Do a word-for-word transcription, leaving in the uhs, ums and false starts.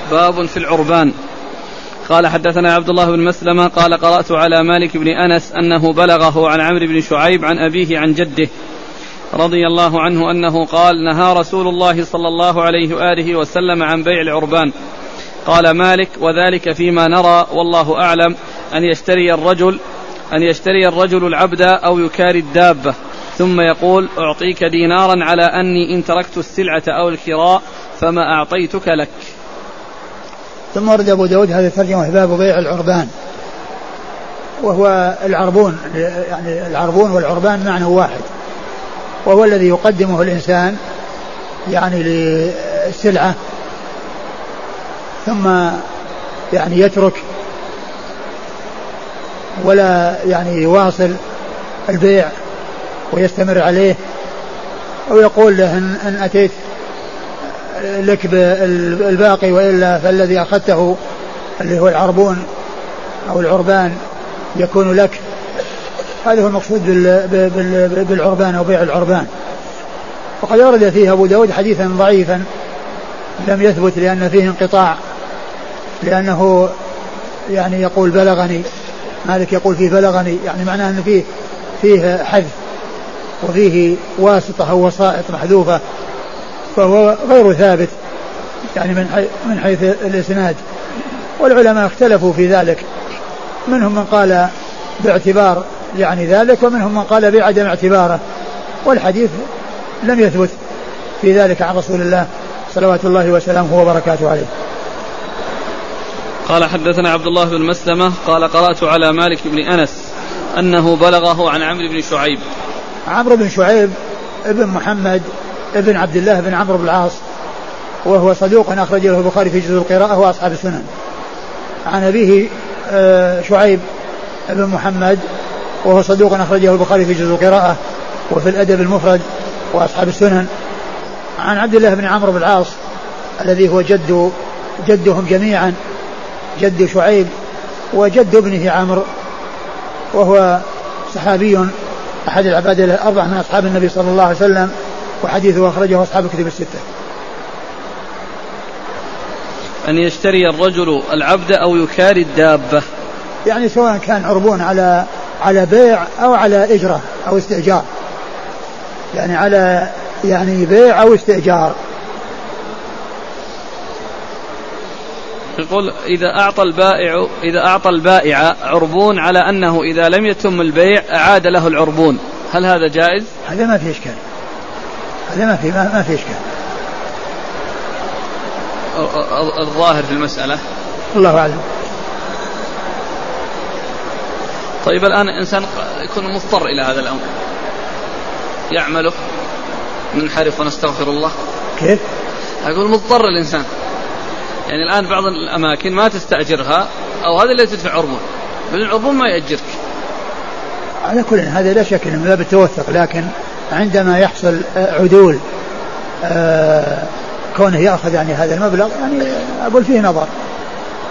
باب في العربان. قال حدثنا عبد الله بن مسلمة قال قرأت على مالك بن أنس أنه بلغه عن عمرو بن شعيب عن أبيه عن جده رضي الله عنه أنه قال نهى رسول الله صلى الله عليه وآله وسلم عن بيع العربان. قال مالك وذلك فيما نرى والله أعلم أن يشتري الرجل أن يشتري الرجل العبد أو يكاري الدابة ثم يقول أعطيك دينارا على أني إن تركت السلعة أو الكراء فما أعطيتك لك. ثم ورد أبو داود هذا الترجمة باب بيع العربان، وهو العربون، يعني العربون والعربان معنى واحد، وهو الذي يقدمه الإنسان يعني للسلعة ثم يعني يترك ولا يعني يواصل البيع ويستمر عليه، أو يقول له إن, إن أتيت لك بالباقي وإلا فالذي أخذته اللي هو العربون أو العربان يكون لك. هذا هو المقصود بالعربان أو بيع العربان. وقد ورد فيه أبو داود حديثا ضعيفا لم يثبت لأن فيه انقطاع، لأنه يعني يقول بلغني، مالك يقول فيه بلغني، يعني معناه أنه فيه فيه حذف وفيه واسطة أو وسائط محذوفة، فهو غير ثابت يعني من حيث, من حيث الإسناد. والعلماء اختلفوا في ذلك، منهم من قال باعتبار يعني ذلك ومنهم من قال بعدم اعتباره، والحديث لم يثبت في ذلك عن رسول الله صلوات الله وسلامه وبركاته عليه. قال حدثنا عبد الله بن مسلمة قال قرأت على مالك بن أنس أنه بلغه عن عمرو بن شعيب. عمرو بن شعيب ابن محمد ابن عبد الله بن عمرو بن العاص، وهو صدوق أخرج له البخاري في جزء القراءة وأصحاب السنن. عن أبيه شعيب ابن محمد وهو صدوق أخرجه البخاري في جزء القراءة وفي الأدب المفرد وأصحاب السنن. عن عبد الله بن عمرو بن العاص الذي هو جد جدهم جميعا، جد شعيب وجد ابنه عمرو، وهو صحابي أحد العباد الأربع من أصحاب النبي صلى الله عليه وسلم، وحديثه أخرجه أصحاب الكتب الستة. أن يشتري الرجل العبد أو يكاري الدابة، يعني سواء كان عربون على على بيع أو على إجرة أو استئجار، يعني على يعني بيع أو استئجار. يقول إذا أعطى البائع إذا أعطى البائع عربون على أنه إذا لم يتم البيع أعاد له العربون، هل هذا جائز؟ هذا ما في إشكال، هذا ما في ما, ما في إشكال. الظاهر في المسألة الله أعلم. طيب الآن الإنسان يكون مضطر إلى هذا الأمر يعمله، ننحرف ونستغفر الله. كيف؟ أقول مضطر الإنسان، يعني الآن بعض الأماكن ما تستأجرها أو هذا اللي تدفع عربون، بل العربون ما يأجرك. على كل هذا لا شك من باب التوثق، لكن عندما يحصل عدول كونه يأخذ يعني هذا المبلغ، يعني أقول فيه نظر.